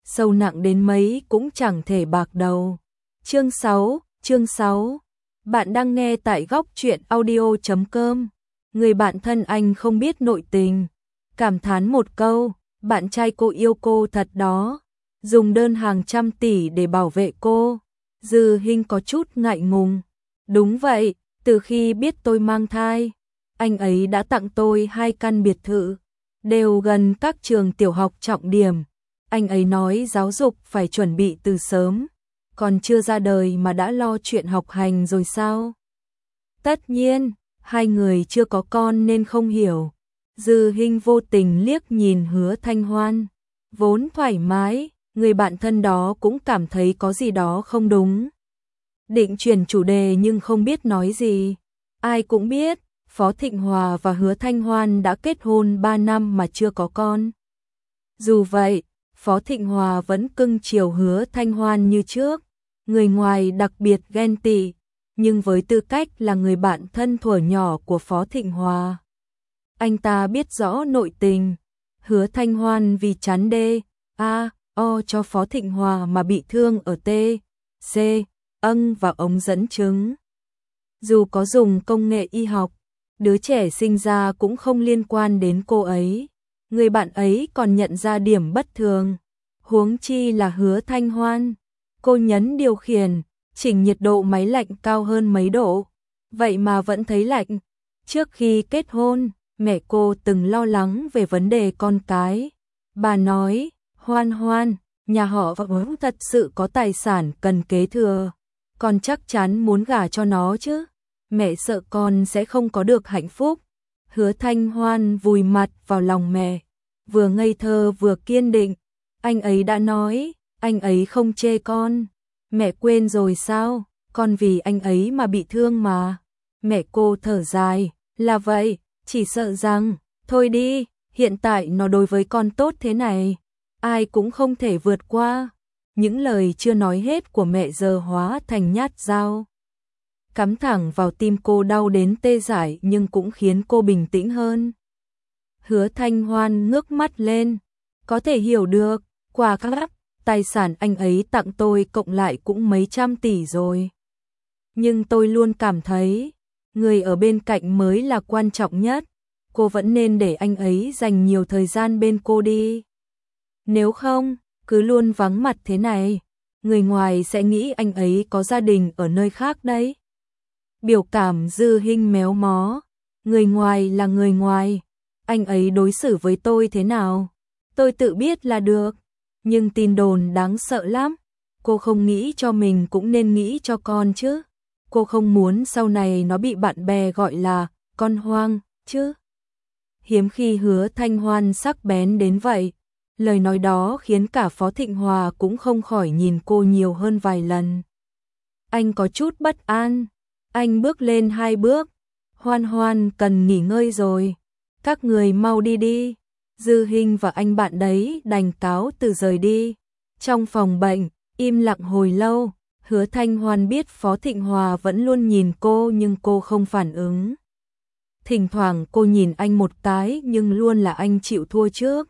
sâu nặng đến mấy cũng chẳng thể bạc đầu. Chương 6. Bạn đang nghe tại góc truyện audio.com. Người bạn thân anh không biết nội tình, cảm thán một câu, bạn trai cô yêu cô thật đó, dùng đơn hàng trăm tỷ để bảo vệ cô. Dư Hinh có chút ngại ngùng. Đúng vậy, từ khi biết tôi mang thai, anh ấy đã tặng tôi 2 căn biệt thự, đều gần các trường tiểu học trọng điểm. Anh ấy nói giáo dục phải chuẩn bị từ sớm, còn chưa ra đời mà đã lo chuyện học hành rồi sao? Tất nhiên, hai người chưa có con nên không hiểu. Dư Hinh vô tình liếc nhìn Hứa Thanh Hoan, vốn thoải mái, người bạn thân đó cũng cảm thấy có gì đó không đúng. Định chuyển chủ đề nhưng không biết nói gì. Ai cũng biết, Phó Thịnh Hòa và Hứa Thanh Hoan đã kết hôn 3 năm mà chưa có con. Dù vậy, Phó Thịnh Hòa vẫn cưng chiều Hứa Thanh Hoan như trước, người ngoài đặc biệt ghen tị, nhưng với tư cách là người bạn thân thuở nhỏ của Phó Thịnh Hòa, anh ta biết rõ nội tình. Hứa Thanh Hoan vì chán o cho Phó Thịnh Hòa mà bị thương ở âng và ống dẫn trứng. Dù có dùng công nghệ y học, đứa trẻ sinh ra cũng không liên quan đến cô ấy. Người bạn ấy còn nhận ra điểm bất thường, huống chi là Hứa Thanh Hoan. Cô nhấn điều khiển, chỉnh nhiệt độ máy lạnh cao hơn mấy độ, vậy mà vẫn thấy lạnh. Trước khi kết hôn, mẹ cô từng lo lắng về vấn đề con cái. Bà nói, Hoan, nhà họ Võ thật sự có tài sản cần kế thừa, con chắc chắn muốn gả cho nó chứ. Mẹ sợ con sẽ không có được hạnh phúc. Hứa Thanh Hoan vùi mặt vào lòng mẹ, vừa ngây thơ vừa kiên định. Anh ấy đã nói, anh ấy không chê con. Mẹ quên rồi sao, con vì anh ấy mà bị thương mà. Mẹ cô thở dài, là vậy, chỉ sợ rằng, thôi đi, hiện tại nó đối với con tốt thế này, ai cũng không thể vượt qua. Những lời chưa nói hết của mẹ giờ hóa thành nhát dao, cắm thẳng vào tim cô, đau đến tê dại nhưng cũng khiến cô bình tĩnh hơn. Hứa Thanh Hoan ngước mắt lên, có thể hiểu được, quả các tài sản anh ấy tặng tôi cộng lại cũng mấy trăm tỷ rồi. Nhưng tôi luôn cảm thấy, người ở bên cạnh mới là quan trọng nhất, cô vẫn nên để anh ấy dành nhiều thời gian bên cô đi. Nếu không, cứ luôn vắng mặt thế này, người ngoài sẽ nghĩ anh ấy có gia đình ở nơi khác đấy. Biểu cảm Dư Hinh méo mó, người ngoài là người ngoài, anh ấy đối xử với tôi thế nào, tôi tự biết là được, nhưng tin đồn đáng sợ lắm, cô không nghĩ cho mình cũng nên nghĩ cho con chứ, cô không muốn sau này nó bị bạn bè gọi là con hoang, chứ. Hiếm khi Hứa Thanh Hoan sắc bén đến vậy, lời nói đó khiến cả Phó Thịnh Hòa cũng không khỏi nhìn cô nhiều hơn vài lần. Anh có chút bất an. Anh bước lên 2 bước, Hoan cần nghỉ ngơi rồi, các người mau đi đi. Dư Hinh và anh bạn đấy đành cáo từ rời đi. Trong phòng bệnh, im lặng hồi lâu, Hứa Thanh Hoan biết Phó Thịnh Hòa vẫn luôn nhìn cô nhưng cô không phản ứng. Thỉnh thoảng cô nhìn anh một cái nhưng luôn là anh chịu thua trước.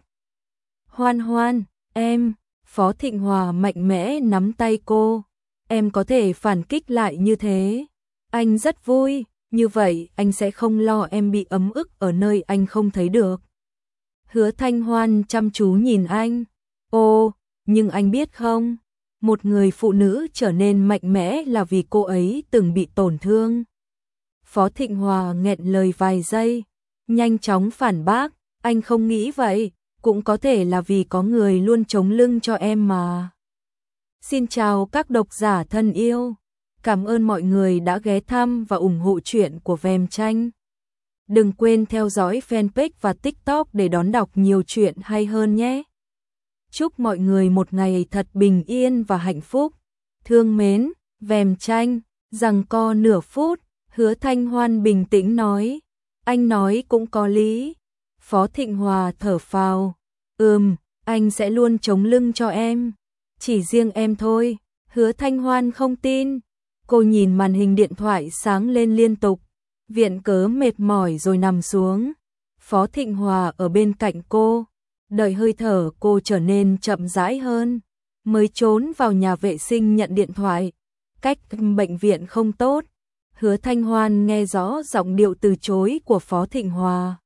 Hoan, em, Phó Thịnh Hòa mạnh mẽ nắm tay cô, em có thể phản kích lại như thế. Anh rất vui, như vậy anh sẽ không lo em bị ấm ức ở nơi anh không thấy được. Hứa Thanh Hoan chăm chú nhìn anh. Ồ, nhưng anh biết không, một người phụ nữ trở nên mạnh mẽ là vì cô ấy từng bị tổn thương. Phó Thịnh Hòa nghẹn lời vài giây, nhanh chóng phản bác, anh không nghĩ vậy, cũng có thể là vì có người luôn chống lưng cho em mà. Xin chào các độc giả thân yêu. Cảm ơn mọi người đã ghé thăm và ủng hộ truyện của Vèm Tranh. Đừng quên theo dõi fanpage và TikTok để đón đọc nhiều truyện hay hơn nhé. Chúc mọi người một ngày thật bình yên và hạnh phúc. Thương mến, Vèm Tranh. Giằng co nửa phút, Hứa Thanh Hoan bình tĩnh nói, anh nói cũng có lý. Phó Thịnh Hòa thở phào, anh sẽ luôn chống lưng cho em. Chỉ riêng em thôi. Hứa Thanh Hoan không tin. Cô nhìn màn hình điện thoại sáng lên liên tục, viện cớ mệt mỏi rồi nằm xuống. Phó Thịnh Hòa ở bên cạnh cô, đợi hơi thở cô trở nên chậm rãi hơn. mới trốn vào nhà vệ sinh nhận điện thoại. Cách bệnh viện không tốt. Hứa Thanh Hoan nghe rõ giọng điệu từ chối của Phó Thịnh Hòa.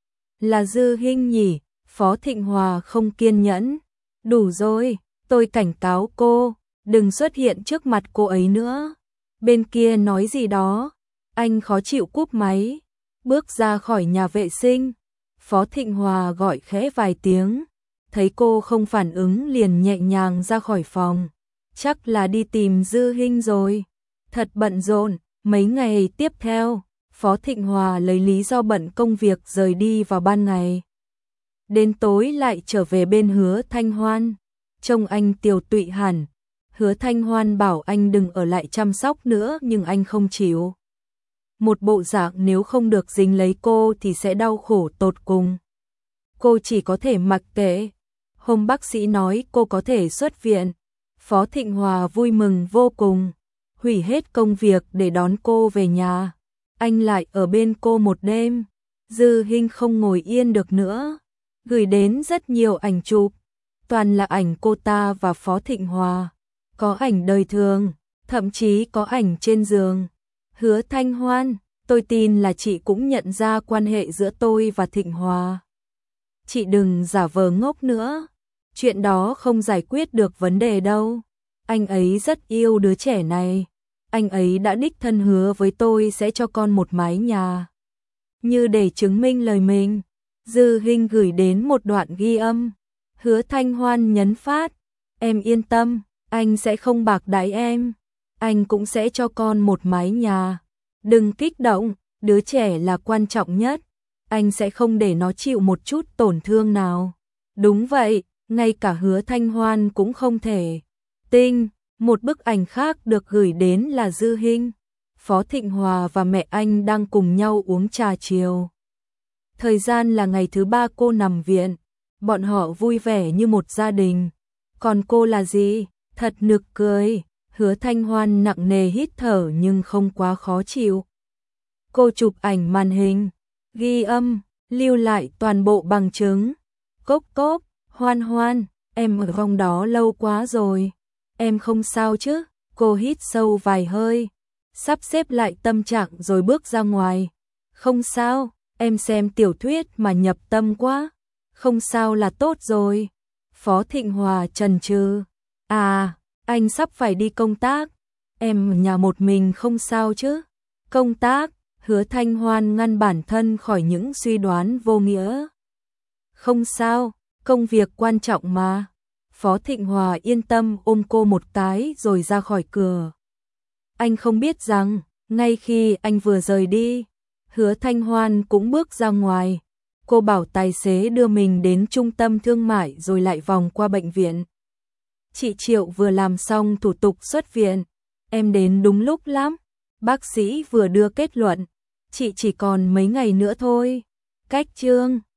Là Dư Hinh nhỉ? Phó Thịnh Hòa không kiên nhẫn. Đủ rồi, tôi cảnh cáo cô, đừng xuất hiện trước mặt cô ấy nữa. Bên kia nói gì đó, anh khó chịu cúp máy, bước ra khỏi nhà vệ sinh. Phó Thịnh Hòa gọi khẽ vài tiếng, thấy cô không phản ứng liền nhẹ nhàng ra khỏi phòng. Chắc là đi tìm Dư Hinh rồi. Thật bận rộn, mấy ngày tiếp theo, Phó Thịnh Hòa lấy lý do bận công việc rời đi vào ban ngày. Đến tối lại trở về bên Hứa Thanh Hoan, trông anh tiều tụy hẳn. Hứa Thanh Hoan bảo anh đừng ở lại chăm sóc nữa nhưng anh không chịu. Một bộ dạng nếu không được dính lấy cô thì sẽ đau khổ tột cùng. Cô chỉ có thể mặc kệ. Hôm bác sĩ nói cô có thể xuất viện. Phó Thịnh Hòa vui mừng vô cùng, hủy hết công việc để đón cô về nhà. Anh lại ở bên cô một đêm. Dư Hinh không ngồi yên được nữa, gửi đến rất nhiều ảnh chụp, toàn là ảnh cô ta và Phó Thịnh Hòa. Có ảnh đời thường, thậm chí có ảnh trên giường. Hứa Thanh Hoan, tôi tin là chị cũng nhận ra quan hệ giữa tôi và Thịnh Hòa. Chị đừng giả vờ ngốc nữa, chuyện đó không giải quyết được vấn đề đâu. Anh ấy rất yêu đứa trẻ này. Anh ấy đã đích thân hứa với tôi sẽ cho con một mái nhà. Như để chứng minh lời mình, Dư Hinh gửi đến một đoạn ghi âm. Hứa Thanh Hoan nhấn phát, em yên tâm, anh sẽ không bạc đãi em. Anh cũng sẽ cho con một mái nhà. Đừng kích động, đứa trẻ là quan trọng nhất. Anh sẽ không để nó chịu một chút tổn thương nào. Đúng vậy, ngay cả Hứa Thanh Hoan cũng không thể tin. Một bức ảnh khác được gửi đến là Dư Hinh, Phó Thịnh Hòa và mẹ anh đang cùng nhau uống trà chiều. Thời gian là ngày thứ 3 cô nằm viện, bọn họ vui vẻ như một gia đình. Còn cô là gì? Thật nực cười. Hứa Thanh Hoan nặng nề hít thở nhưng không quá khó chịu. Cô chụp ảnh màn hình, ghi âm, lưu lại toàn bộ bằng chứng. Cốc cốc, Hoan Hoan, em ở vòng đó lâu quá rồi. Em không sao chứ? Cô hít sâu vài hơi, sắp xếp lại tâm trạng rồi bước ra ngoài. Không sao, em xem tiểu thuyết mà nhập tâm quá. Không sao là tốt rồi. Phó Thịnh Hòa chần chừ. À, anh sắp phải đi công tác. Em ở nhà một mình không sao chứ? Công tác? Hứa Thanh Hoan ngăn bản thân khỏi những suy đoán vô nghĩa. Không sao, công việc quan trọng mà. Phó Thịnh Hòa yên tâm ôm cô một cái rồi ra khỏi cửa. Anh không biết rằng, ngay khi anh vừa rời đi, Hứa Thanh Hoan cũng bước ra ngoài. Cô bảo tài xế đưa mình đến trung tâm thương mại rồi lại vòng qua bệnh viện. Chị Triệu vừa làm xong thủ tục xuất viện. Em đến đúng lúc lắm. Bác sĩ vừa đưa kết luận. Chị chỉ còn mấy ngày nữa thôi. Cách chương